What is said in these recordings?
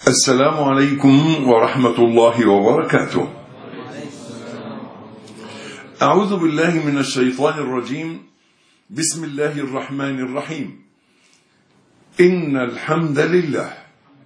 السلام عليكم ورحمة الله وبركاته. أعوذ بالله من الشيطان الرجيم. بسم الله الرحمن الرحيم. إن الحمد لله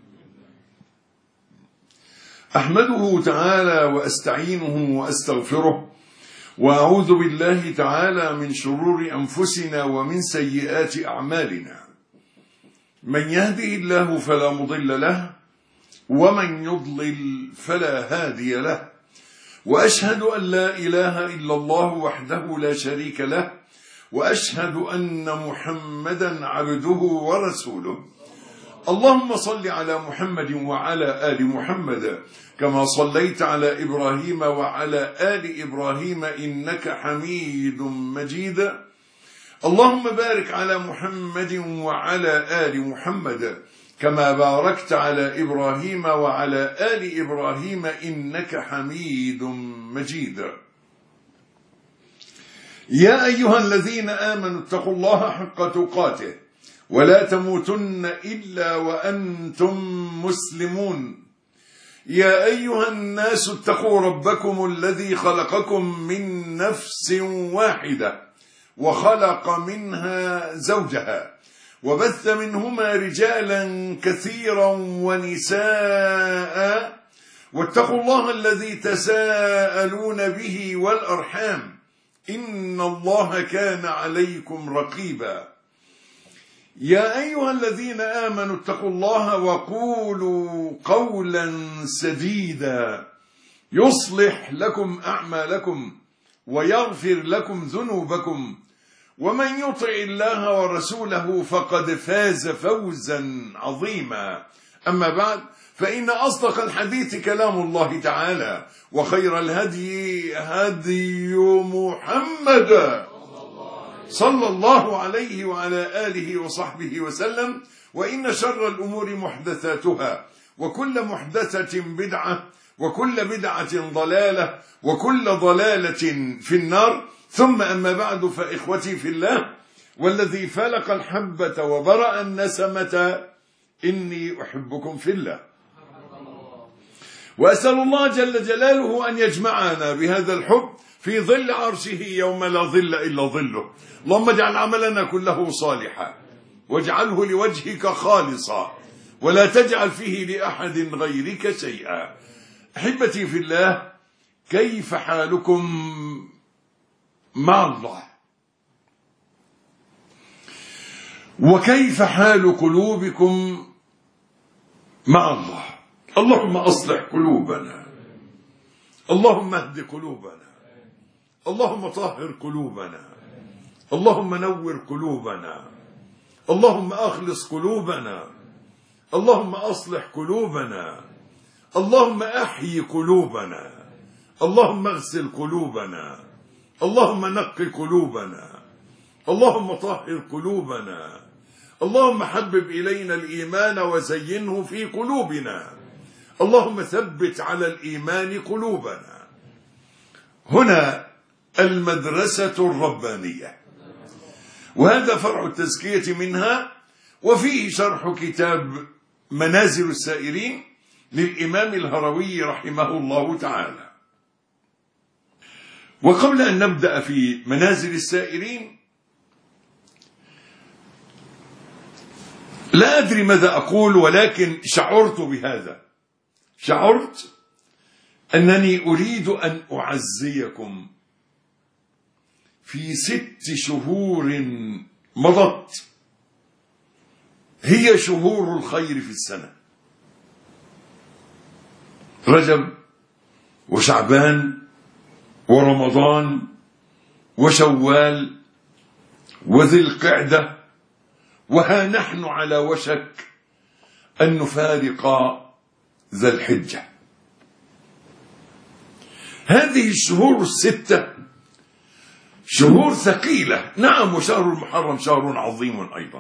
أحمده تعالى وأستعينه وأستغفره، وأعوذ بالله تعالى من شرور أنفسنا ومن سيئات أعمالنا. من يهده الله فلا مضل له، ومن يضلل فلا هادي له، وأشهد أن لا إله إلا الله وحده لا شريك له، وأشهد أن محمدا عبده ورسوله. اللهم صل على محمد وعلى آل محمد كما صليت على إبراهيم وعلى آل إبراهيم إنك حميد مجيد. اللهم بارك على محمد وعلى آل محمد كما باركت على إبراهيم وعلى آل إبراهيم إنك حميد مجيد. يا أيها الذين آمنوا اتقوا الله حق تقاته ولا تموتن إلا وأنتم مسلمون. يا أيها الناس اتقوا ربكم الذي خلقكم من نفس واحدة وخلق منها زوجها وبث منهما رجالا كثيرا ونساء، واتقوا الله الذي تساءلون به والأرحام إن الله كان عليكم رقيبا. يا أيها الذين آمنوا اتقوا الله وقولوا قولا سديدا يصلح لكم أعمالكم ويغفر لكم ذنوبكم، ومن يطع الله ورسوله فقد فاز فوزا عظيما. أما بعد، فإن أصدق الحديث كلام الله تعالى، وخير الهدي هدي محمد صلى الله عليه وعلى آله وصحبه وسلم، وإن شر الأمور محدثاتها، وكل محدثة بدعة، وكل بدعة ضلالة، وكل ضلالة في النار. ثم أما بعد، فإخوتي في الله، والذي فلق الحبة وبرأ النسمة، إني أحبكم في الله، وأسأل الله جل جلاله أن يجمعنا بهذا الحب في ظل عرشه يوم لا ظل إلا ظله. اللهم اجعل عملنا كله صالحا، واجعله لوجهك خالصا، ولا تجعل فيه لأحد غيرك شيئا. أحبتي في الله، كيف حالكم مع الله؟ وكيف حال قلوبكم مع الله؟ اللهم أصلح قلوبنا، اللهم اهد قلوبنا، اللهم طهر قلوبنا، اللهم نور قلوبنا، اللهم أخلص قلوبنا، اللهم أصلح قلوبنا، اللهم أحيي قلوبنا، اللهم اغسل قلوبنا، اللهم نقي قلوبنا، اللهم طهر قلوبنا، اللهم حبب إلينا الإيمان وزينه في قلوبنا، اللهم ثبت على الإيمان قلوبنا. هنا المدرسة الربانية، وهذا فرع التزكية منها، وفيه شرح كتاب منازل السائرين للإمام الهروي رحمه الله تعالى. وقبل أن نبدأ في منازل السائرين، لا أدري ماذا أقول، ولكن شعرت بهذا، شعرت أنني أريد أن أعزيكم في 6 شهور مضت، هي شهور الخير في السنة: رجب وشعبان ورمضان وشوال وذي القعدة، وها نحن على وشك أن نفارق ذا الحجة. هذه الشهور 6 شهور ثقيلة، نعم، وشهر المحرم شهر عظيم أيضا،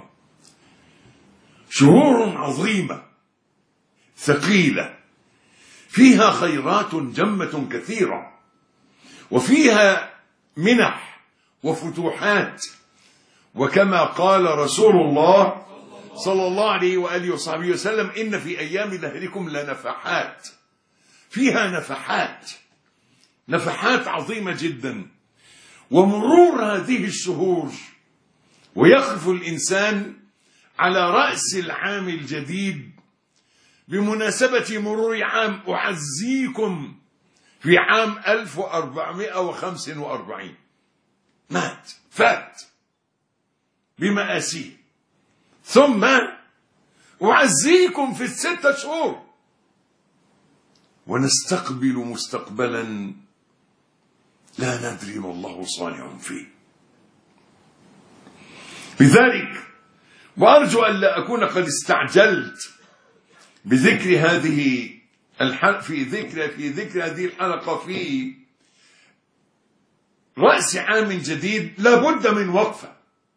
شهور عظيمة ثقيلة، فيها خيرات جمة كثيرة، وفيها منح وفتوحات. وكما قال رسول الله صلى الله عليه وآله وصحبه وسلم: إن في أيام دهركم لنفحات، فيها نفحات عظيمة جدا. ومرور هذه الشهور ويقف الإنسان على رأس العام الجديد بمناسبة مرور عام، أعزيكم في عام 1445 فات بمآسيه، ثم أعزيكم في 6 شهور، ونستقبل مستقبلا لا ندري ما الله صانع فيه. لذلك وأرجو أن لا أكون قد استعجلت بذكر هذه في ذكر هذه الحلقة في رأس عام جديد. لا بد من وقفة،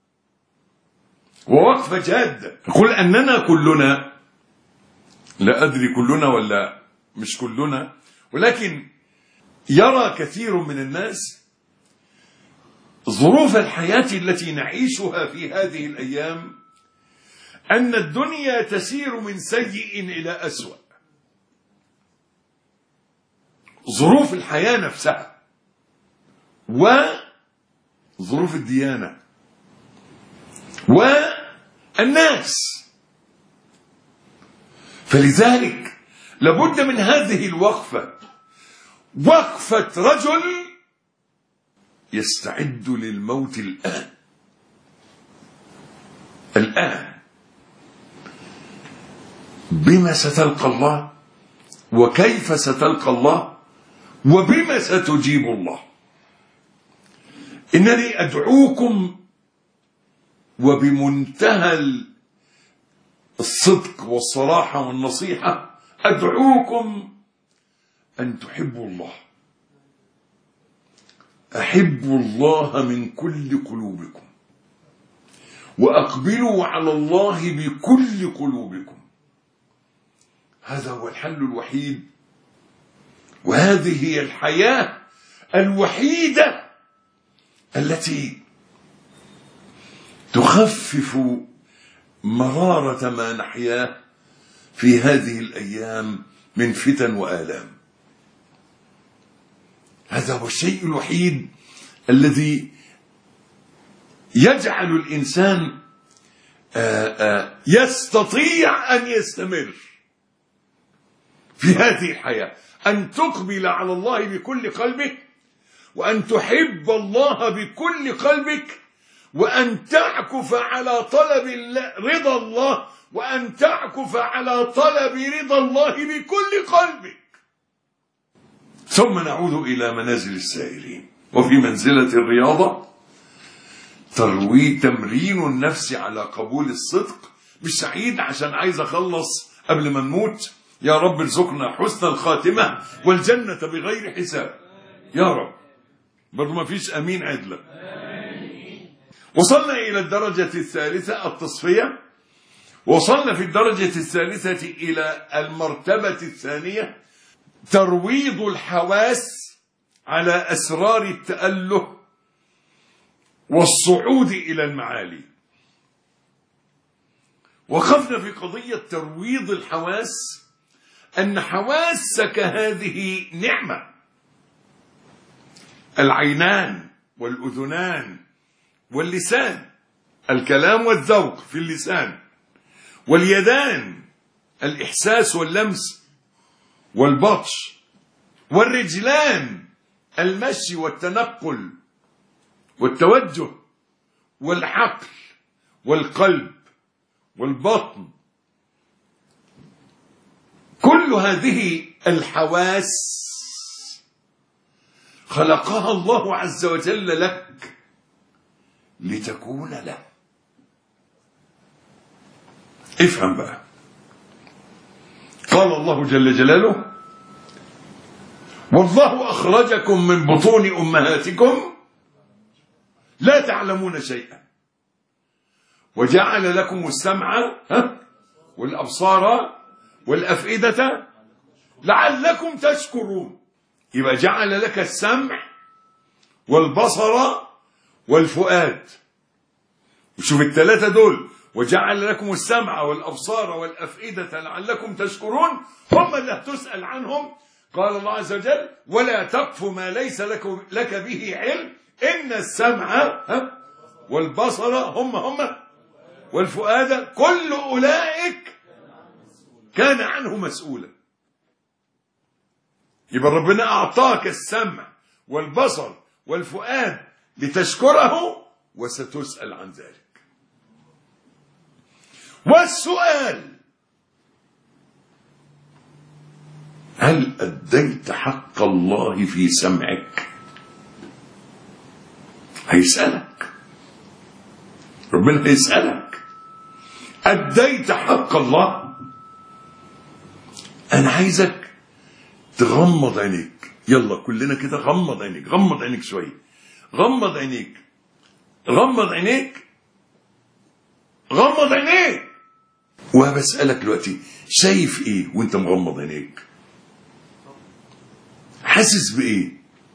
ووقفة جادة. يقول أننا كلنا، لا أدري كلنا ولا مش كلنا، ولكن يرى كثير من الناس ظروف الحياة التي نعيشها في هذه الأيام أن الدنيا تسير من سيء إلى أسوأ. ظروف الحياة نفسها وظروف الديانة والناس. فلذلك لابد من هذه الوقفة، وقفة رجل يستعد للموت الآن. بما ستلقى الله، وكيف ستلقى الله، وبما ستجيب الله. إنني أدعوكم وبمنتهى الصدق والصراحة والنصيحة، أدعوكم أن تحبوا الله. أحبوا الله من كل قلوبكم، وأقبلوا على الله بكل قلوبكم. هذا هو الحل الوحيد، وهذه هي الحياة الوحيدة التي تخفف مرارة ما نحياه في هذه الأيام من فتن وآلام. هذا هو الشيء الوحيد الذي يجعل الإنسان يستطيع أن يستمر في هذه الحياة، أن تقبل على الله بكل قلبك، وأن تحب الله بكل قلبك، وأن تعكف على طلب رضا الله، وأن تعكف على طلب رضا الله بكل قلبك. ثم نعود إلى منازل السائرين. وفي منزلة الرياضة تمرين النفس على قبول الصدق. مش سعيد عشان عايز أخلص قبل ما نموت، يا رب ارزقنا حسن الخاتمة والجنة بغير حساب يا رب. برضو ما فيش أمين عدلة. وصلنا إلى الدرجة الثالثة التصفية، وصلنا في الدرجة الثالثة إلى المرتبة الثانية ترويض الحواس على أسرار التأله والصعود إلى المعالي. وقفنا في قضية ترويض الحواس، أن حواسك هذه نعمة. العينان والأذنان واللسان، الكلام والذوق في اللسان، واليدان الإحساس واللمس والبطش، والرجلان المشي والتنقل والتوجه، والعقل والقلب والبطن. كل هذه الحواس خلقها الله عز وجل لك لتكون له. افهم بقى. قال الله جل جلاله: والله أخرجكم من بطون أمهاتكم لا تعلمون شيئا وجعل لكم السمع والأبصار والأفئدة لعلكم تشكرون. يبقى جعل لك السمع والبصر والفؤاد. وشوف الثلاثة دول: وجعل لكم السمع والأبصار والأفئدة لعلكم تشكرون، هم اللي هتسأل عنهم. قال الله عز وجل: ولا تقف ما ليس لك به علم إن السمع والبصر هم والفؤاد كل أولئك كان عنه مسؤولا. يبقى ربنا أعطاك السمع والبصر والفؤاد لتشكره، وستسأل عن ذلك. والسؤال: هل أديت حق الله في سمعك؟ هيسألك، ربنا هيسألك: أديت حق الله؟ أنا عايزك تغمض عينيك. يلا كلنا كده، غمض عينيك، غمض عينيك شوية، غمض عينيك، غمض عينيك، غمض عينيك. وبسألك دلوقتي، شايف ايه وانت مغمض عينيك؟ حاسس بايه؟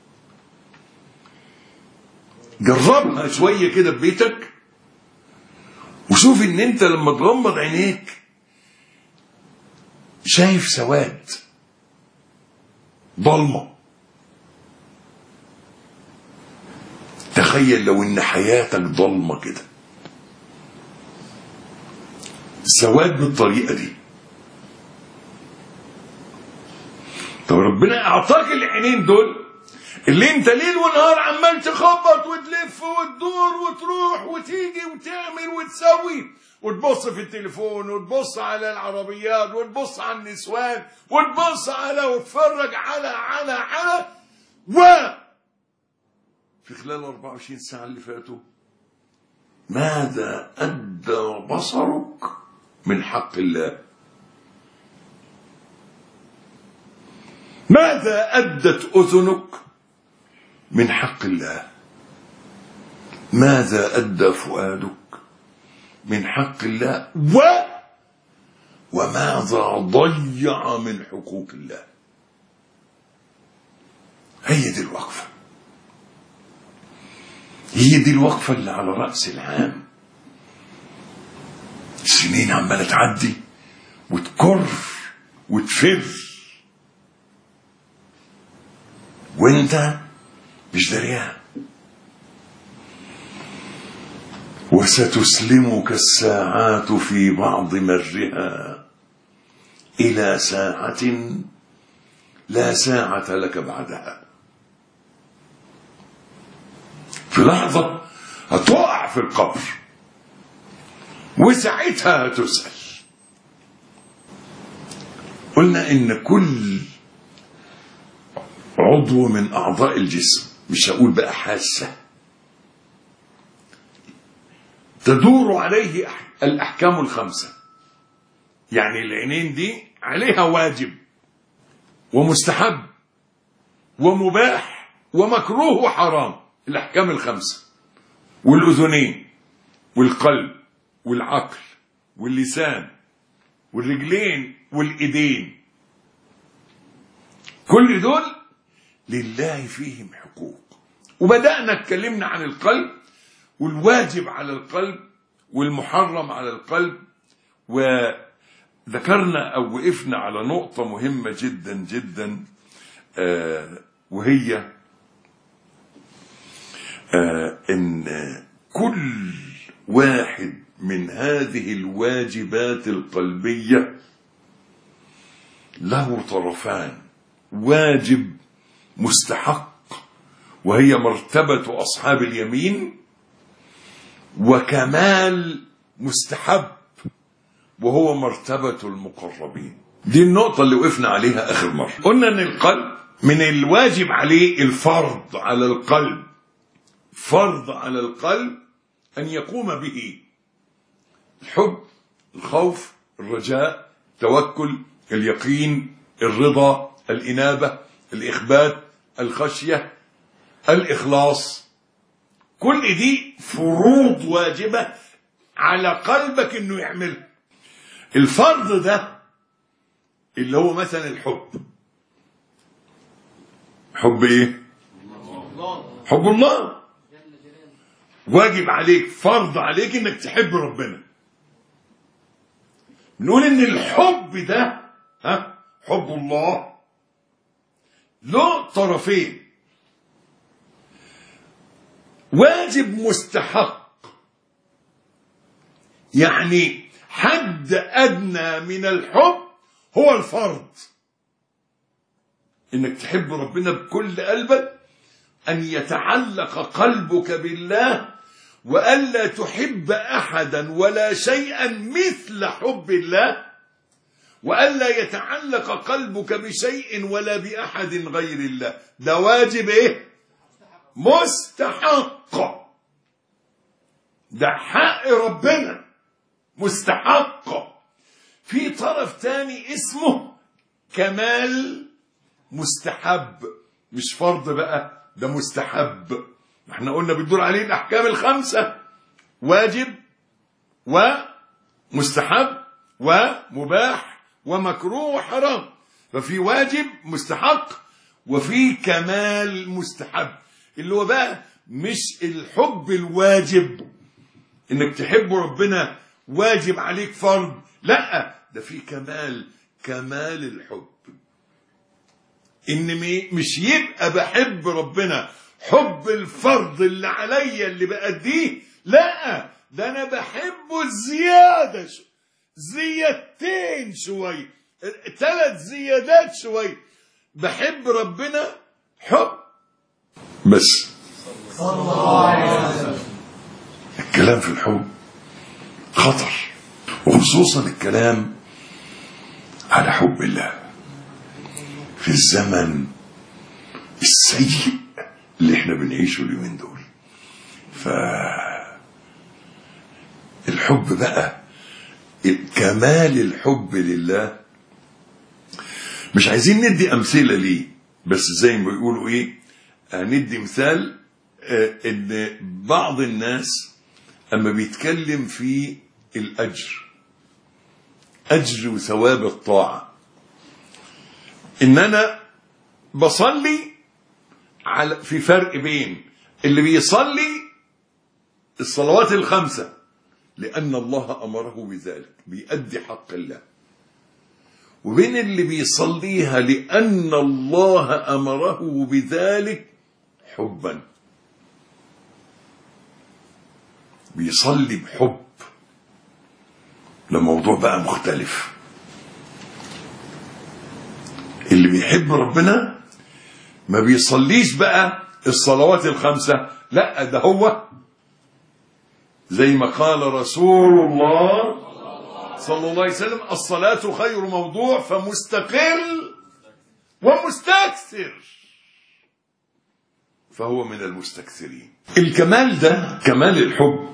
جربها شوية كده ببيتك، وشوف ان انت لما تغمض عينيك شايف سواد، ضلمة. تخيل لو ان حياتك ضلمة كده، سواد بالطريقة دي. طب ربنا اعطاك العينين دول اللي انت ليل ونهار عمال تخبط وتلف وتدور وتروح وتيجي وتعمل وتسوي، وتبص في التليفون وتبص على العربيات وتبص على النسوان وتبص على وتفرج على في خلال 24 ساعة اللي فاتوا ماذا أدى بصرك من حق الله؟ ماذا أدت أذنك من حق الله؟ ماذا أدى فؤادك من حق الله؟ وماذا ضيع من حقوق الله؟ هي دي الوقفة، هي دي الوقفة اللي على رأس العام. السنين عمالة تعدي وتكر وتفر وانت مش دريان. وستسلمك الساعات في بعض مرها إلى ساعة لا ساعة لك بعدها. في لحظة هتقع في القبر، وساعتها هتسأل. قلنا إن كل عضو من أعضاء الجسم، مش هقول بقى حاسة، تدور عليه الأحكام الخمسة. يعني العينين دي عليها واجب ومستحب ومباح ومكروه وحرام، الأحكام الخمسة. والأذنين والقلب والعقل واللسان والرجلين والإيدين، كل دول لله فيهم حقوق. وبدأنا اتكلمنا عن القلب والواجب على القلب والمحرم على القلب، وذكرنا أو وقفنا على نقطة مهمة جدا جدا، وهي إن كل واحد من هذه الواجبات القلبية له طرفان: واجب مستحق وهي مرتبة أصحاب اليمين، وكمال مستحب وهو مرتبة المقربين. دي النقطة اللي وقفنا عليها آخر مرة. قلنا أن القلب من الواجب عليه الفرض على القلب، فرض على القلب أن يقوم به: الحب، الخوف، الرجاء، التوكل، اليقين، الرضا، الإنابة، الإخبات، الخشية، الإخلاص. كل دي فروض واجبة على قلبك إنه يعملها. الفرض ده اللي هو مثلا الحب. حب إيه؟ حب الله. واجب عليك، فرض عليك إنك تحب ربنا. نقول ان الحب ده حب الله له طرفين، واجب مستحق، يعني حد أدنى من الحب هو الفرض، إنك تحب ربنا بكل قلبك، أن يتعلق قلبك بالله، وألا تحب أحدا ولا شيئا مثل حب الله، وألا يتعلق قلبك بشيء ولا بأحد غير الله. ده واجب إيه؟ مستحق. ده حق ربنا مستحق. في طرف تاني اسمه كمال مستحب، مش فرض بقى، ده مستحب. احنا قلنا بيدور عليه الأحكام الخمسة: واجب ومستحب ومباح ومكروه وحرام. ففي واجب مستحق وفي كمال مستحب، اللي هو بقى مش الحب الواجب انك تحب ربنا واجب عليك فرض، لا، ده في كمال الحب، ان مش يبقى بحب ربنا حب الفرض اللي عليا اللي بأديه، لا، ده انا بحبه زيادة، زيادتين شوية، 3 زيادات شوية، بحب ربنا حب بس. صلى الله عليه وسلم. الكلام في الحب خطر، وخصوصا الكلام على حب الله في الزمن السيء اللي احنا بنعيشه اليومين دول. فالحب بقى، كمال الحب لله، مش عايزين ندي امثله ليه، بس زي ما بيقولوا ايه، ندي مثال. ان بعض الناس اما بيتكلم في الاجر، اجر وثواب الطاعه، ان انا بصلي في فرق بين اللي بيصلي الصلوات الخمسة لأن الله أمره بذلك بيأدي حق الله، وبين اللي بيصليها لأن الله أمره بذلك حبا، بيصلي بحب. لموضوع بقى مختلف. اللي بيحب ربنا ما بيصليش بقى الصلوات الخمسة، لا، ده هو زي ما قال رسول الله صلى الله عليه وسلم: الصلاة خير موضوع، فمستقل ومستكثر، فهو من المستكثرين. الكمال ده، كمال الحب،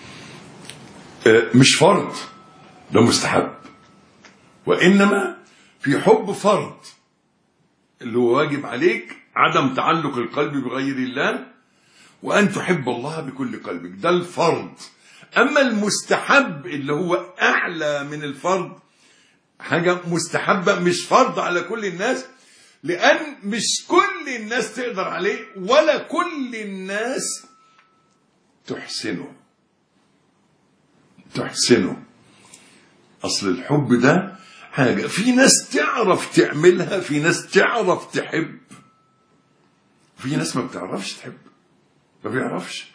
مش فرض، ده مستحب، وإنما في حب فرض اللي هو واجب عليك عدم تعلق القلب بغير الله، وأن تحب الله بكل قلبك، ده الفرض. أما المستحب اللي هو أعلى من الفرض، حاجة مستحبة مش فرض على كل الناس، لأن مش كل الناس تقدر عليه ولا كل الناس تحسنه. أصل الحب ده حاجة في ناس تعرف تعملها، في ناس تعرف تحب، في ناس ما بتعرفش تحب، ما بيعرفش.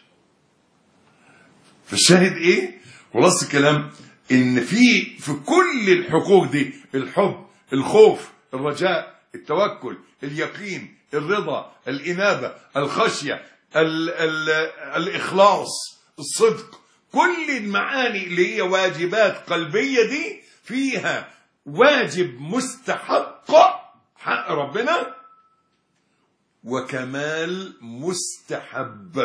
فالشاهد ايه؟ خلاص الكلام ان في كل الحقوق دي، الحب، الخوف، الرجاء، التوكل، اليقين، الرضا، الإنابة، الخشية، الإخلاص، الصدق، كل المعاني اللي هي واجبات قلبية دي فيها واجب مستحق حق ربنا، وكمال مستحب.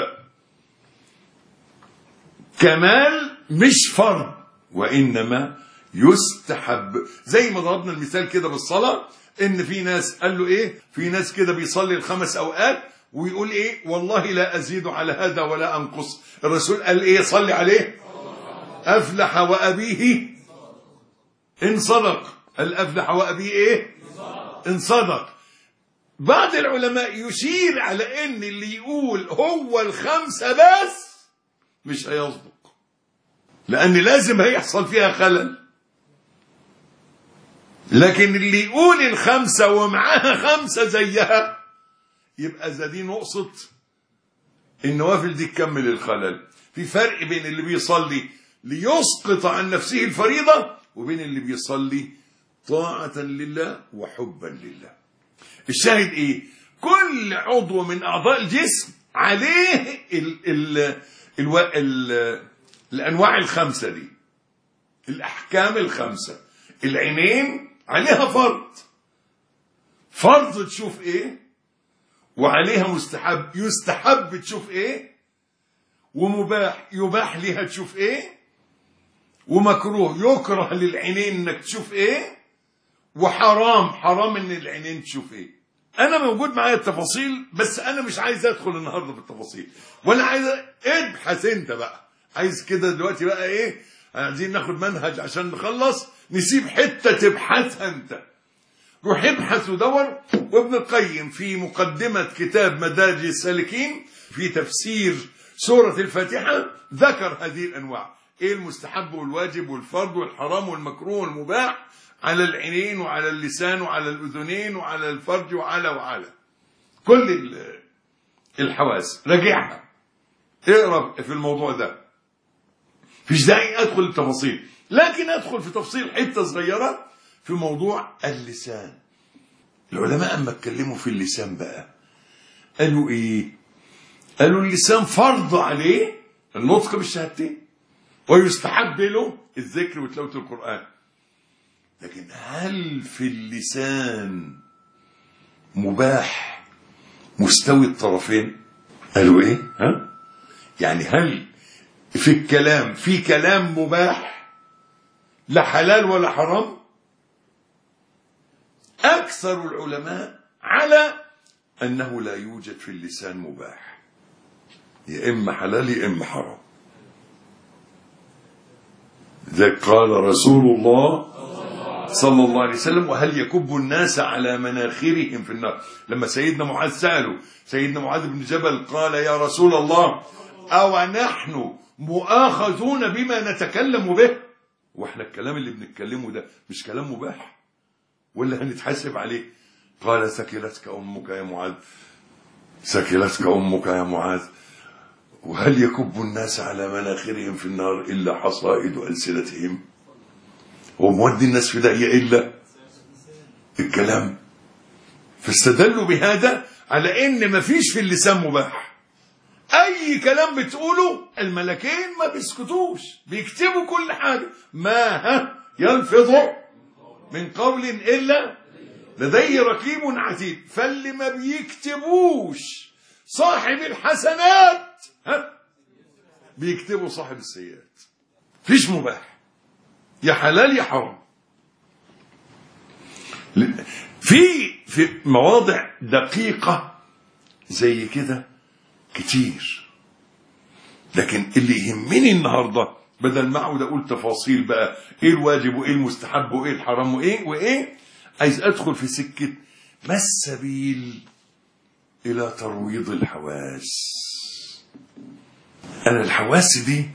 كمال مش فرض وإنما يستحب. زي ما ضربنا المثال كده بالصلاة، إن في ناس قال له إيه، في ناس كده بيصلي ال5 أوقات ويقول إيه، والله لا أزيد على هذا ولا أنقص. الرسول قال إيه، صلي عليه: أفلح وأبيه إن صدق. الأفلح وأبيه إيه؟ إن صدق. بعض العلماء يشير على إن اللي يقول هو ال5 بس مش هيصدق، لأن لازم هيحصل فيها خلل. لكن اللي يقول الخمسة ومعاها خمسة زيها يبقى دي نقصة النوافل دي تكمل الخلل. في فرق بين اللي بيصلي ليسقط عن نفسه الفريضة وبين اللي بيصلي طاعة لله وحبا لله. الشاهد ايه؟ كل عضو من اعضاء الجسم عليه الانواع الخمسة دي، الاحكام الخمسة. العينين عليها فرض تشوف ايه، وعليها مستحب يستحب تشوف ايه، ومباح يباح ليها تشوف ايه، ومكروه يكره للعينين انك تشوف ايه، وحرام ان العينين تشوف ايه. انا موجود معايا التفاصيل، بس انا مش عايز ادخل النهارده في التفاصيل، ولا عايز ابحث انت بقى. عايز كده دلوقتي بقى ايه؟ عايزين ناخد منهج عشان نخلص، نسيب حته تبحثها انت. روح ابحث ودور. وابن القيم في مقدمة كتاب مدارج السالكين في تفسير سورة الفاتحة ذكر هذه الأنواع، ايه المستحب والواجب والفرض والحرام والمكروه والمباح، على العينين وعلى اللسان وعلى الأذنين وعلى الفرج وعلى كل الحواس. راجعها، اقرأ في الموضوع ده. فيش داعي أدخل التفاصيل، لكن أدخل في تفصيل حتة صغيرة في موضوع اللسان. العلماء أما اتكلموا في اللسان بقى قالوا ايه؟ قالوا اللسان فرض عليه النطق بالشهادتين، ويستحب له الذكر وتلاوة القرآن. لكن هل في اللسان مباح مستوي الطرفين؟ قالوا ايه؟ يعني هل في الكلام في كلام مباح لا حلال ولا حرام؟ أكثر العلماء على أنه لا يوجد في اللسان مباح، يا إما حلال يا إما حرام. ذلك قال رسول الله صلى الله عليه وسلم: وهل يكب الناس على مناخرهم في النار؟ لما سيدنا معاذ سأله، سيدنا معاذ بن جبل قال: يا رسول الله، أو نحن مؤاخذون بما نتكلم به؟ واحنا الكلام اللي بنتكلمه ده مش كلام مباح ولا هنتحاسب عليه؟ قال: ثكلتك أمك يا معاذ، ثكلتك أمك يا معاذ. وهل يكب الناس على مناخرهم في النار إلا حصائد ألسنتهم؟ ومودي الناس في داهية إلا الكلام. فاستدلوا بهذا على إن مفيش في اللسان مباح. أي كلام بتقوله الملكين ما بيسكتوش، بيكتبوا كل حاجة. ما يلفظ من قول إلا لديه رقيب عتيد. فاللي ما بيكتبوش صاحب الحسنات بيكتبوا صاحب السيئات. فيش مباح، يا حلال يا حرام. في مواضع دقيقة زي كده كتير، لكن اللي يهمني النهاردة بدل ما اقعد اقول تفاصيل بقى ايه الواجب وايه المستحب وايه الحرام وايه، عايز ادخل في سكة ما السبيل الى ترويض الحواس. انا الحواس دي،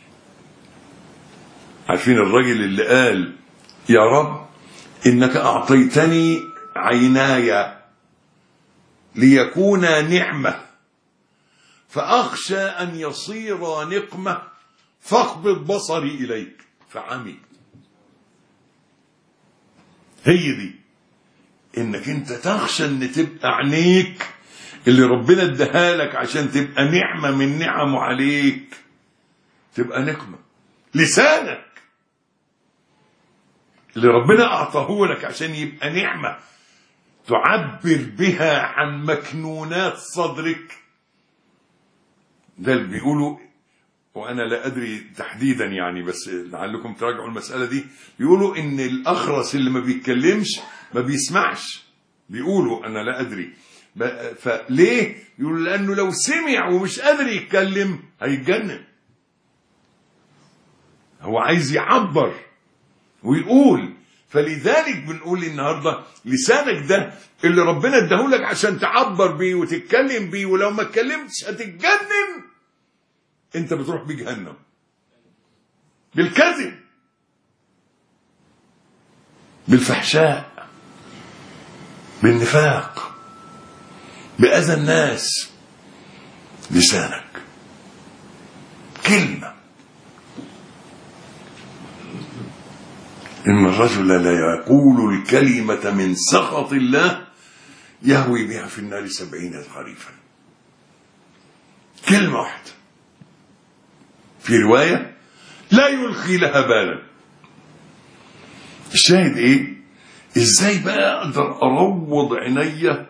عارفين الراجل اللي قال: يا رب انك اعطيتني عيناي ليكونا نعمة فاخشى ان يصير نقمة فاقبض بصري اليك فعمي. هي دي، انك انت تخشى ان تبقى عينيك اللي ربنا اداها لك عشان تبقى نعمة من نعمه عليك تبقى نقمة. لسانك اللي ربنا اعطاه لك عشان يبقى نعمة تعبر بها عن مكنونات صدرك. ده اللي بيقولوا، وانا لا ادري تحديدا يعني، بس لعلكم تراجعوا المسألة دي، بيقولوا ان الاخرس اللي ما بيتكلمش ما بيسمعش. بيقولوا، انا لا ادري فليه، يقولوا لانه لو سمع ومش قادر يتكلم هيتجنن. هو عايز يعبر ويقول. فلذلك بنقول النهارده لسانك ده اللي ربنا اداهولك عشان تعبر بيه وتتكلم بيه، ولو ما اتكلمتش هتتجنن، انت بتروح بجهنم بالكذب. بالفحشاء، بالنفاق، بأذى الناس. لسانك كلمة. إن الرجل لا يقول الكلمة من سخط الله يهوي بها في النار 70 خريفا. كلمة واحدة. في رواية لا يلقي لها بالا. الشاهد ايه؟ ازاي بقى اقدر اروض عينيا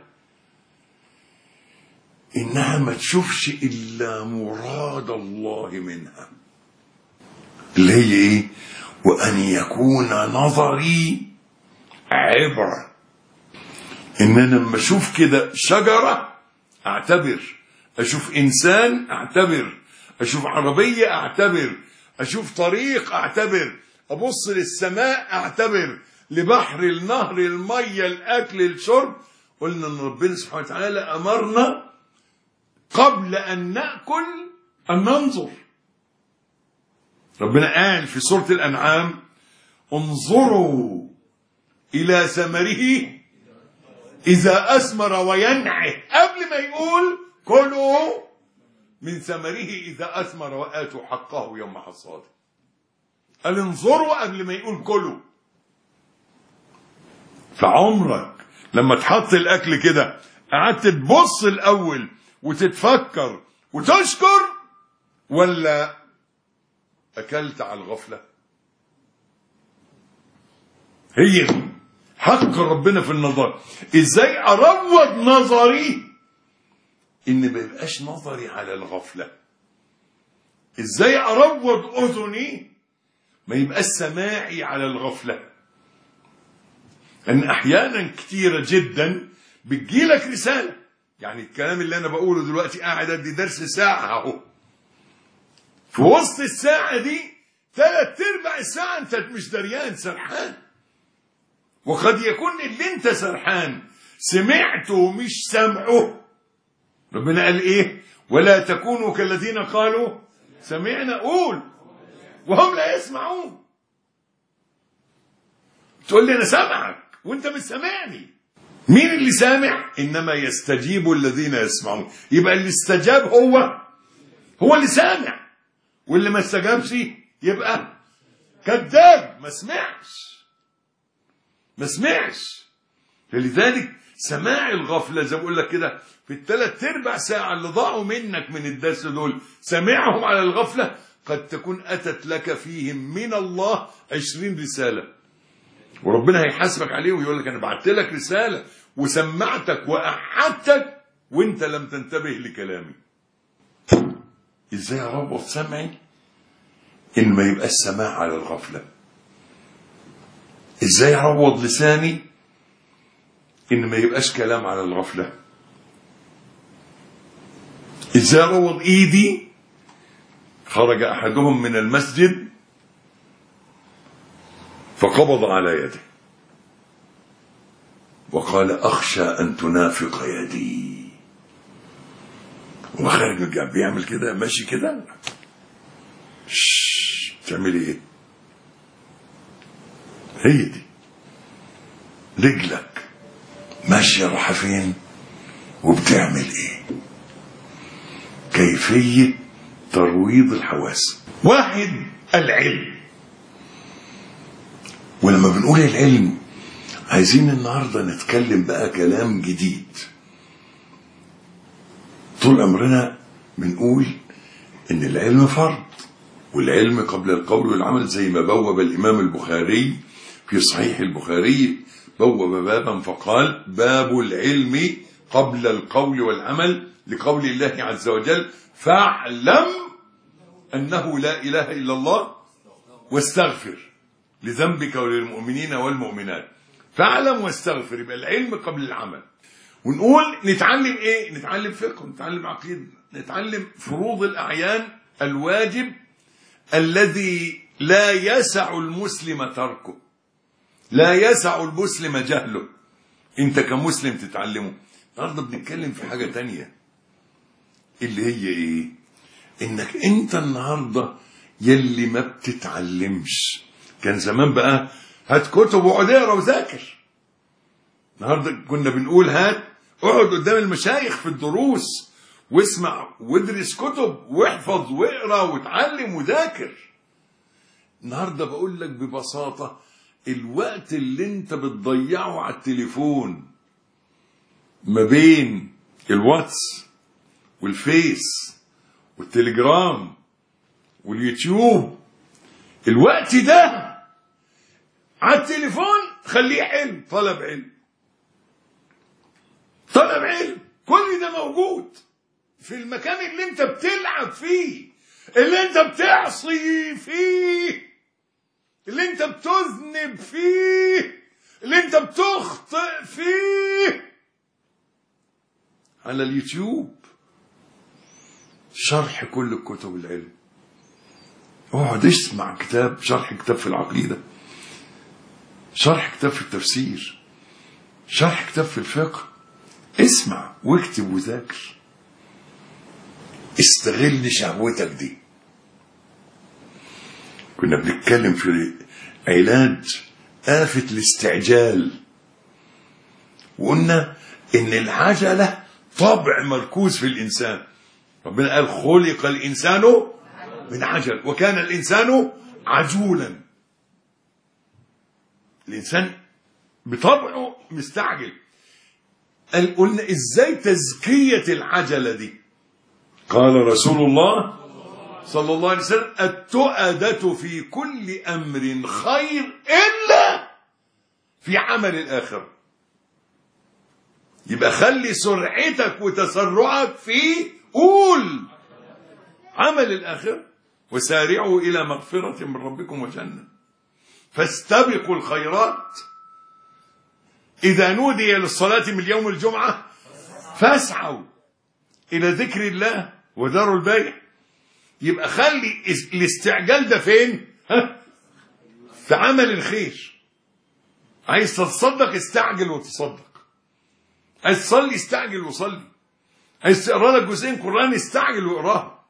انها ما تشوفش الا مراد الله منها، اللي هي ايه؟ وان يكون نظري عبرة. ان انا لما اشوف كده شجرة اعتبر، اشوف انسان اعتبر، اشوف عربية اعتبر، اشوف طريق اعتبر، ابص للسماء اعتبر، لبحر، النهر، المية، الاكل، الشرب. قلنا ان ربنا سبحانه وتعالى امرنا قبل ان نأكل ان ننظر. ربنا قال في سورة الانعام انظروا الى ثمره اذا اثمر وينعه، قبل ما يقول كلوا من ثمره اذا اثمر واتوا حقه يوم حصاده. قال انظروا قبل ما يقول كلوا. فعمرك لما تحط الاكل كده قعدت تبص الاول وتتفكر وتشكر، ولا اكلت على الغفله؟ هي دي حق ربنا في النظر. ازاي اروض نظري ان ما يبقاش نظري على الغفله؟ ازاي اروض اذني ما يبقاش سماعي على الغفله؟ ان احيانا كتيره جدا بتجيلك رساله، يعني الكلام اللي انا بقوله دلوقتي قاعد ادي درس ساعه اهو، في وسط الساعه دي 3/4 الساعه انت مش دريان، سرحان. وقد يكون اللي انت سرحان سمعته مش سمعه. ربنا قال ايه؟ ولا تكونوا كالذين قالوا سمعنا قول وهم لا يسمعون. تقول لي انا سامعك وانت مش سامعني. مين اللي سامع؟ انما يستجيب الذين يسمعون. يبقى اللي استجاب هو اللي سامع، واللي ما استجابش يبقى كذاب، ما سمعش. فلذلك سماع الغفلة زي ما بقول لك كده، في 3/4 ساعة اللي ضاعوا منك من الدرس دول سمعهم على الغفلة، قد تكون أتت لك فيهم من الله 20 رسالة، وربنا هيحاسبك عليه ويقول لك أنا بعت لك رسالة وسمعتك وأحدتك وانت لم تنتبه لكلامي. ازاي اروض سمعي ان ما يبقاش سماع على الغفلة؟ ازاي اروض لساني ان ما يبقاش كلام على الغفلة؟ ازاي اروض ايدي؟ خرج احدهم من المسجد فقبض على يده وقال اخشى ان تنافق يدي. وخارج من الجامع بيعمل كده، ماشي كده، تعملي ايه؟ هي دي رجلك ماشيه رايحه فين وبتعمل ايه؟ كيفيه ترويض الحواس. واحد العلم. ولما بنقول العلم عايزين النهارده نتكلم بقى كلام جديد. طول عمرنا بنقول ان العلم فرض، والعلم قبل القول والعمل، زي ما بوب الامام البخاري في صحيح البخاري، بوب بابا فقال باب العلم قبل القول والعمل، لقول الله عز وجل فاعلم انه لا اله الا الله واستغفر لذنبك وللمؤمنين والمؤمنات. فاعلم واستغفر، يبقى العلم قبل العمل. ونقول نتعلم ايه؟ نتعلم فقه، نتعلم عقيده، نتعلم فروض الاعيان، الواجب الذي لا يسع المسلم تركه، لا يسع المسلم جهله. انت كمسلم تتعلمه. النهارده بنتكلم في حاجه تانية، اللي هي ايه؟ انك انت النهارده يلي ما بتتعلمش. كان زمان بقى هات كتب واقعد اقرا وذاكر. النهارده كنا بنقول اقعد قدام المشايخ في الدروس واسمع وادرس كتب واحفظ واقرا واتعلم وذاكر. النهارده بقول لك ببساطه الوقت اللي انت بتضيعه على التليفون ما بين الواتس والفيس والتليجرام واليوتيوب، الوقت ده على التليفون خليه علم، طلب علم، طلب علم. كل ده موجود في المكان اللي انت بتلعب فيه، اللي انت بتعصي فيه، اللي انت بتذنب فيه، اللي انت بتخطئ فيه. على اليوتيوب شرح كل كتب العلم، اقعد اسمع كتاب، شرح كتاب في العقيدة، شرح كتاب في التفسير، شرح كتاب في الفقه، اسمع واكتب وذاكر. استغل شهوتك دي. كنا بنتكلم في علاج آفة الاستعجال، وقلنا ان العجلة طبع مركوز في الانسان. ربنا قال خلق الانسان من عجل وكان الانسان عجولا. الانسان بطبعه مستعجل. قلنا ازاي تزكية العجلة دي؟ قال رسول الله صلى الله عليه وسلم التؤدة في كل امر خير الا في عمل الاخره. يبقى خلي سرعتك وتسرعك في قول عمل الاخره. وسارعوا الى مغفرة من ربكم وجنة فاستبقوا الخيرات اذا نودي للصلاة من يوم الجمعة فاسعوا الى ذكر الله وذروا البيع. يبقى خلي الاستعجال ده فين؟ في عمل الخير. عايز تتصدق استعجل وتصدق، عايز تصلي استعجل وصلي، عايز تقرا لك جزئين قرآن استعجل واقراها.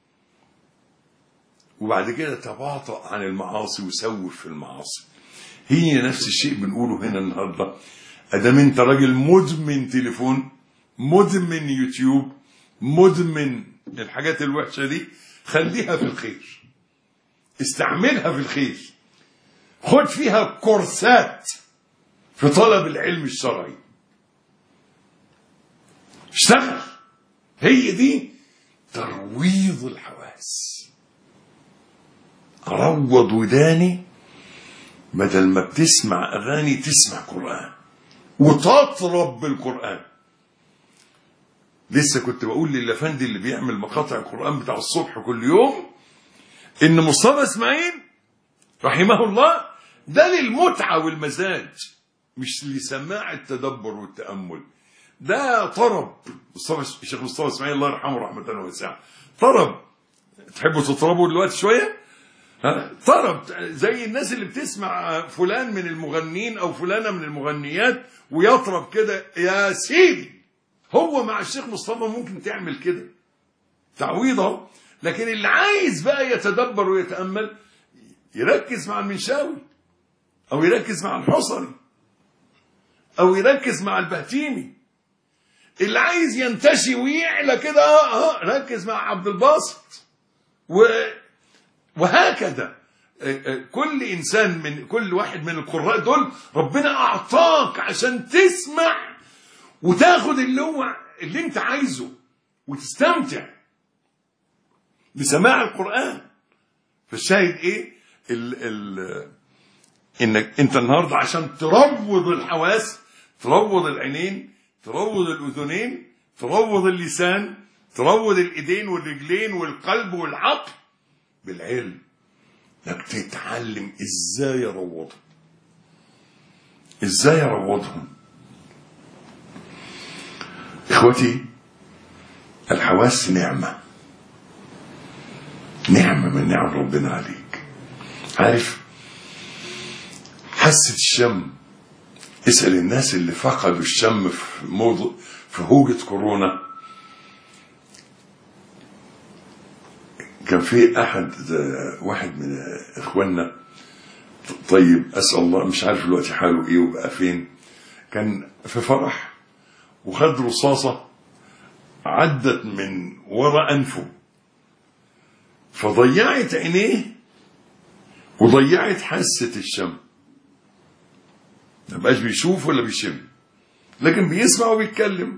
وبعد كده تباطأ عن المعاصي وسوف في المعاصي. هي نفس الشيء بنقوله هنا النهارده. ادام انت راجل مدمن تليفون، مدمن يوتيوب، مدمن الحاجات الوحشه دي، خليها في الخير، استعملها في الخير، خد فيها كورسات في طلب العلم الشرعي، اشتغل. هي دي ترويض الحواس. اروض وداني، بدل ما بتسمع اغاني تسمع قرآن وتطرب بالقرآن. لسه كنت بقول للافندي اللي بيعمل مقاطع القرآن بتاع الصبح كل يوم ان مصطفى اسماعيل رحمه الله ده للمتعة والمزاج، مش لسماع التدبر والتأمل. ده طرب. الشيخ مصطفى اسماعيل الله يرحمه رحمة واسعة طرب. تحبوا تطربوا دلوقتي شوية؟ طرب زي الناس اللي بتسمع فلان من المغنين او فلانة من المغنيات ويطرب كده. يا سيدي هو مع الشيخ مصطفى ممكن تعمل كده تعويضه. لكن اللي عايز بقى يتدبر ويتأمل يركز مع المنشاوي او يركز مع الحصري او يركز مع البهتيمي. اللي عايز ينتشي ويعلى كده ركز مع عبد الباسط وهكذا. كل انسان من كل واحد من القراء دول ربنا اعطاك عشان تسمع وتاخد اللي انت عايزه وتستمتع بسماع القرآن. فالشاهد ايه؟ انك انت النهارده عشان تروض الحواس، تروض العينين، تروض الاذنين، تروض اللسان، تروض الايدين والرجلين والقلب والعقل بالعلم، انك تتعلم ازاي اروضهم، ازاي اروضهم. اخوتي الحواس نعمة، نعمة من نعم ربنا عليك. عارف حاسة الشم؟ اسأل الناس اللي فقدوا الشم في هوجة كورونا. كان في واحد من اخواننا طيب أسأل الله، مش عارف الوقت حاله إيه وبقى فين. كان في فرح وخد رصاصة عدت من وراء أنفه فضيعت عينيه وضيعت حاسة الشم، ما بقاش بيشوف ولا بيشم لكن بيسمع وبيتكلم.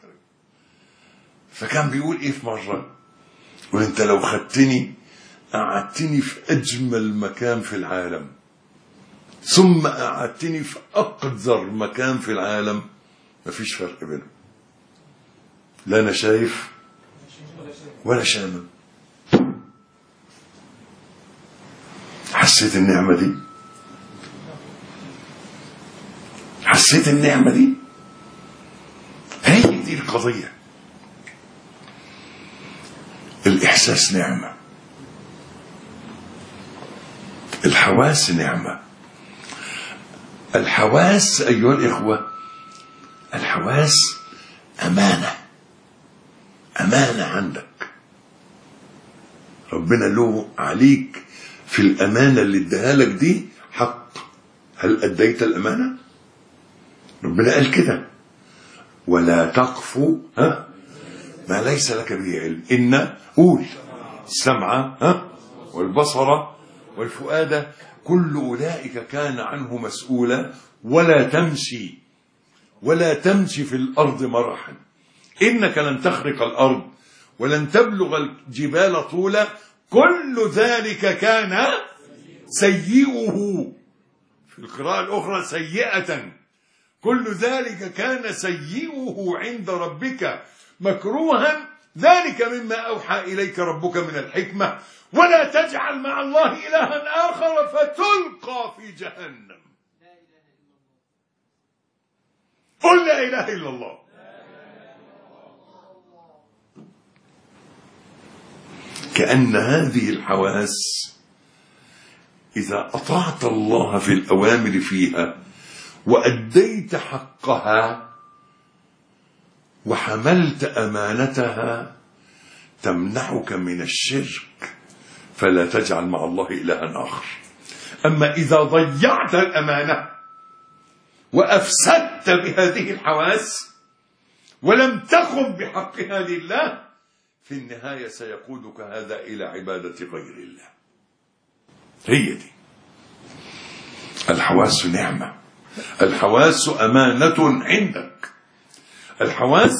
فكان بيقول ايه في مرة، وانت لو خدتني قعدتني في اجمل مكان في العالم ثم قعدتني في اقذر مكان في العالم، مفيش فرق بينهم، لا انا شايف ولا شامم. حسيت النعمة دي، حسيت النعمة دي، هي دي القضية. الإحساس نعمة، الحواس نعمة. الحواس أيها الإخوة، الحواس أمانة، أمانة عندك، ربنا له عليك في الأمانة اللي اداها لك دي حق. هل أديت الأمانة؟ ربنا قال كده، ولا تقف ما ليس لك به علم، إن قول السمع والبصر والفؤاد كل أولئك كان عنه مسؤولا ولا تمشي في الأرض مرحا إنك لن تخرق الأرض ولن تبلغ الجبال طولا كل ذلك كان سيئه. في القراءة الأخرى سيئة. كل ذلك كان سيئه عند ربك مكروها، ذلك مما أوحى إليك ربك من الحكمة، ولا تجعل مع الله إلها آخر فتلقى في جهنم. قل لا إله إلا الله. كأن هذه الحواس إذا أطعت الله في الأوامر فيها وأديت حقها وحملت أمانتها تمنعك من الشرك، فلا تجعل مع الله إلها آخر. أما إذا ضيعت الأمانة وأفسدت بهذه الحواس ولم تقم بحقها لله، في النهاية سيقودك هذا إلى عبادة غير الله. هي دي الحواس نعمة، الحواس أمانة عندك، الحواس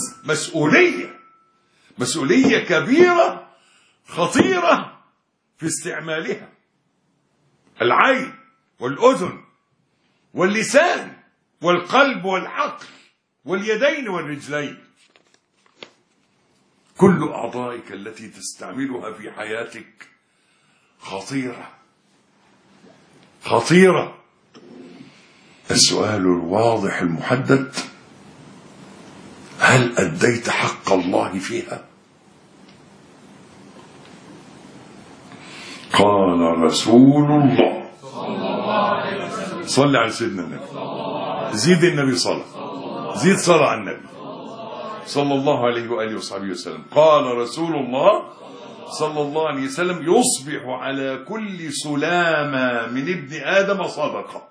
مسؤولية كبيرة خطيرة في استعمالها. العين والأذن واللسان والقلب والعقل واليدين والرجلين، كل أعضائك التي تستعملها في حياتك خطيرة. السؤال الواضح المحدد، هل أديت حق الله فيها؟ قال رسول الله صلى على سيدنا النبي، زيد النبي زيد صلاة على النبي صلى الله عليه وآله وصحبه وسلم. قال رسول الله صلى الله عليه وسلم: يصبح على كل سلامة من ابن آدم صدقة،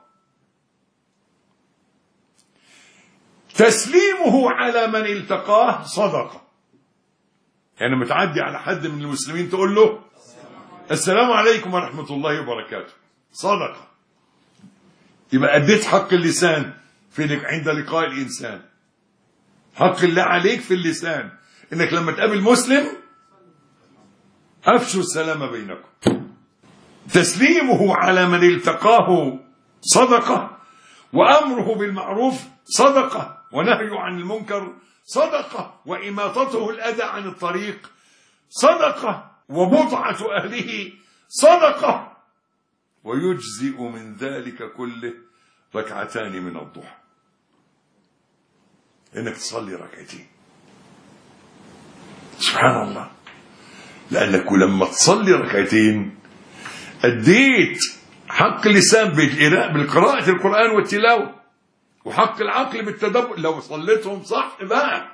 تسليمه على من التقاه صدقة. يعني متعدي على حد من المسلمين تقول له السلام عليكم ورحمة الله وبركاته، صدقة. يبقى أديت حق اللسان عند لقاء الإنسان، حق الله عليك في اللسان، إنك لما تقابل مسلم أفشوا السلام بينكم. تسليمه على من التقاه صدقة، وأمره بالمعروف صدقة، ونهيه عن المنكر صدقة، وإماطته الأذى عن الطريق صدقة، وبضعة أهله صدقة. ويجزئ من ذلك كله ركعتان من الضحى، إنك تصلي ركعتين. سبحان الله، لأنك لما تصلي ركعتين أديت حق اللسان بالقراءة القرآن والتلاوة، وحق العقل بالتدبر لو صليتهم صح بقى،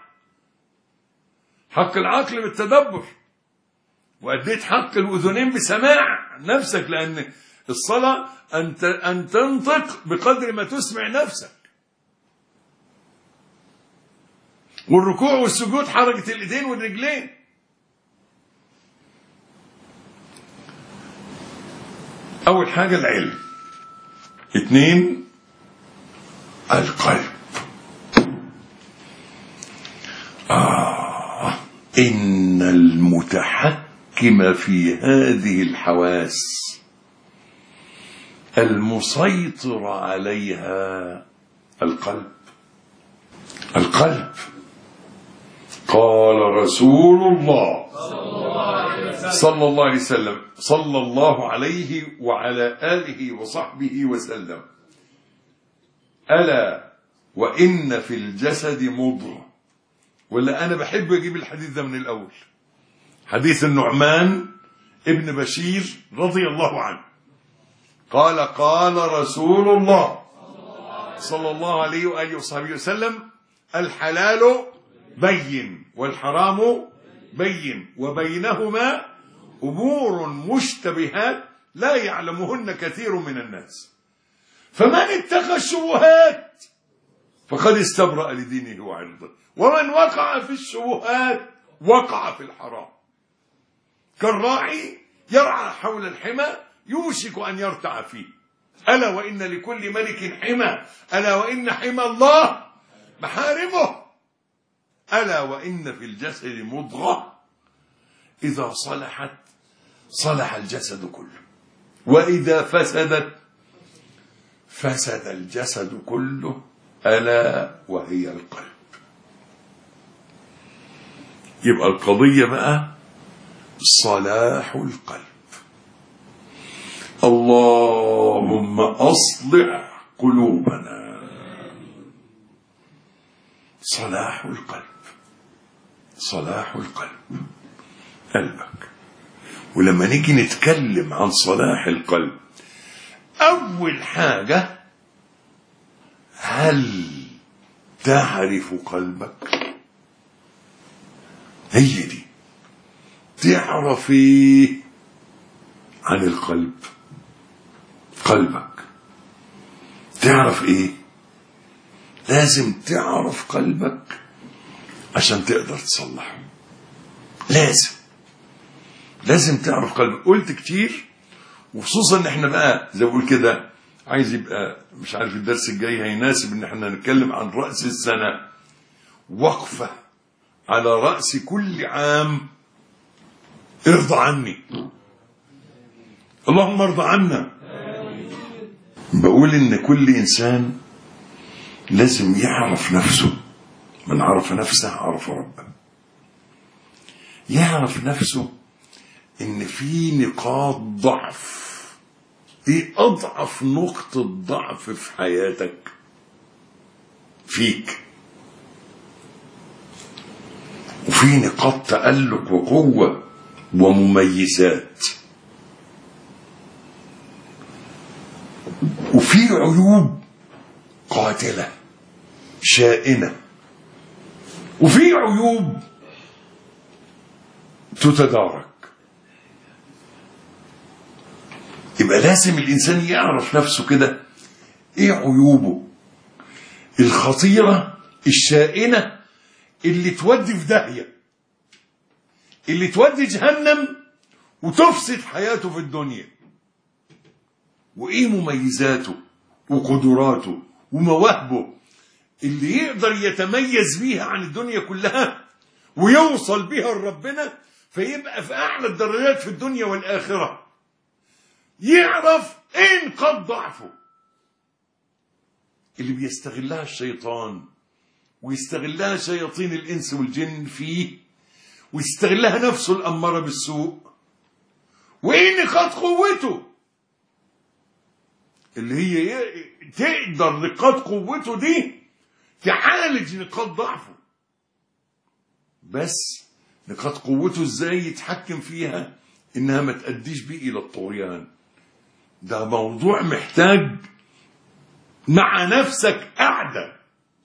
حق العقل بالتدبر، وأديت حق الأذنين بسماع نفسك، لأن الصلاة أن تنطق بقدر ما تسمع نفسك. والركوع والسجود حركة الإيدين والرجلين. أول حاجة العلم. 2 القلب. إن المتحكم في هذه الحواس المسيطر عليها القلب. القلب. قال رسول الله صلى الله عليه وسلم صلى الله عليه وعلى آله وصحبه وسلم: ألا وإن في الجسد مضغة. ولا أنا بحب أجيب الحديث ده من الأول. حديث النعمان ابن بشير رضي الله عنه قال: قال رسول الله صلى الله عليه وآله وصحبه وسلم: الحلال بين والحرام بين وبينهما أمور مشتبهات لا يعلمهن كثير من الناس، فمن اتقى الشبهات فقد استبرأ لدينه وعرضه، ومن وقع في الشبهات وقع في الحرام. كالراعي يرعى حول الحمى يوشك أن يرتع فيه. ألا وإن لكل ملك حمى، ألا وإن حمى الله محارمه. ألا وإن في الجسد مضغة إذا صلحت صلح الجسد كله، وإذا فسدت فسد الجسد كله، ألا وهي القلب. يبقى القضية بقى صلاح القلب. اللهم أصلح قلوبنا. صلاح القلب. صلاح القلب قلبك. ولما نيجي نتكلم عن صلاح القلب، أول حاجة: هل تعرف قلبك؟ هي دي. تعرف ايه عن القلب؟ قلبك تعرف ايه؟ لازم تعرف قلبك عشان تقدر تصلحه. لازم تعرف قلبك. قلت كتير، وخصوصا ان احنا بقى زي ما بقول كده عايز يبقى مش عارف الدرس الجاي هيناسب ان احنا نتكلم عن رأس السنة، وقفة على رأس كل عام. ارضى عني، اللهم ارضى عنا. بقول ان كل انسان لازم يعرف نفسه. من عرف نفسه عرف ربه. يعرف نفسه ان في نقاط ضعف. ايه اضعف نقطة ضعف في حياتك؟ فيك. وفي نقاط تألق وقوة ومميزات، وفي عيوب قاتلة شائنة، وفي عيوب تتدارك. يبقى لازم الإنسان يعرف نفسه كده، ايه عيوبه الخطيرة الشائنة اللي تودي في داهية، اللي تودي جهنم وتفسد حياته في الدنيا، وايه مميزاته وقدراته ومواهبه اللي يقدر يتميز بيها عن الدنيا كلها ويوصل بيها لربنا، فيبقى في اعلى الدرجات في الدنيا والآخرة. يعرف ايه نقاط ضعفه اللي بيستغلها الشيطان ويستغلها شياطين الإنس والجن فيه، ويستغلها نفسه الأمارة بالسوء. وإيه نقاط قوته اللي هي تقدر نقاط قوته دي تعالج نقاط ضعفه. بس نقاط قوته ازاي يتحكم فيها انها ما تأديش بيه الى الطغيان؟ ده موضوع محتاج مع نفسك قاعدة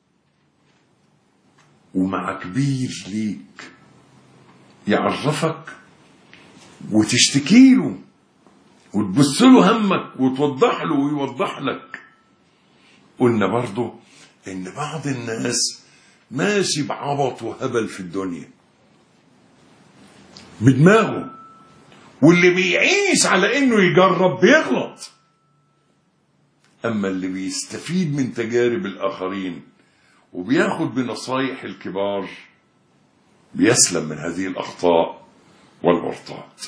ومع كبير ليك يعرفك وتشتكيله وتبص له همك وتوضح له ويوضح لك. قلنا برضو ان بعض الناس ماشي بعبط وهبل في الدنيا بدماغه، واللي بيعيش على انه يجرب بيغلط. اما اللي بيستفيد من تجارب الاخرين وبياخد بنصايح الكبار بيسلم من هذه الاخطاء والورطات.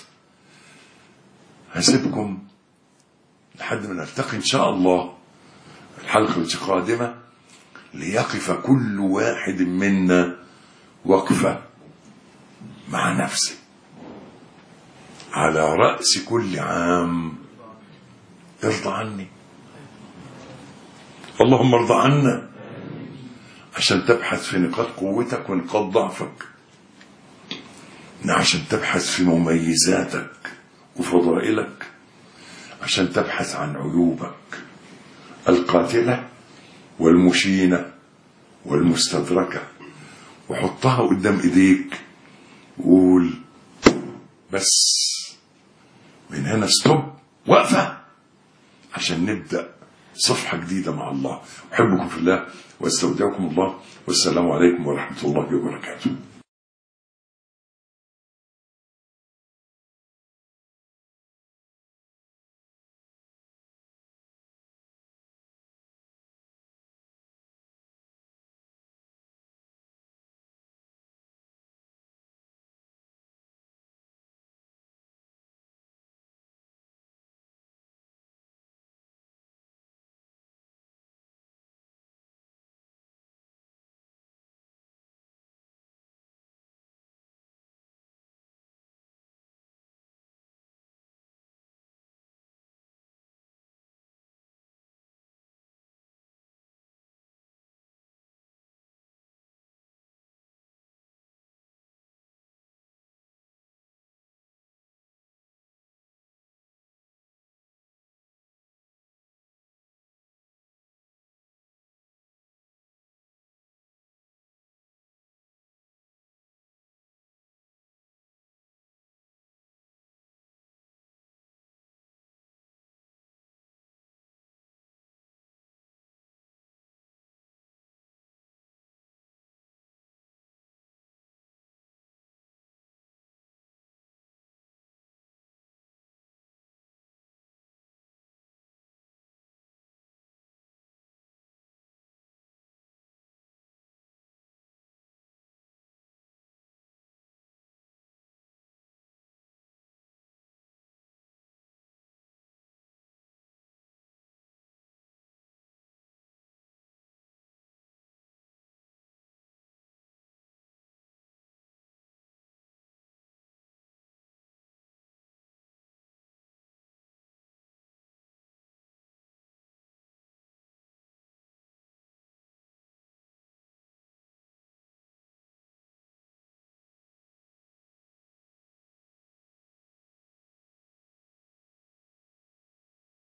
هسيبكم لحد ما نلتقي ان شاء الله الحلقة القادمة، ليقف كل واحد منا وقفة مع نفسه. على رأس كل عام ارضى عني، اللهم ارضى عنا، عشان تبحث في نقاط قوتك ونقاط ضعفك، عشان تبحث في مميزاتك وفضائلك، عشان تبحث عن عيوبك القاتلة والمشينة والمستدركة، وحطها قدام ايديك وقول بس من هنا ستوب، وقفة، عشان نبدأ صفحة جديدة مع الله. أحبكم في الله واستودعكم الله، والسلام عليكم ورحمة الله وبركاته.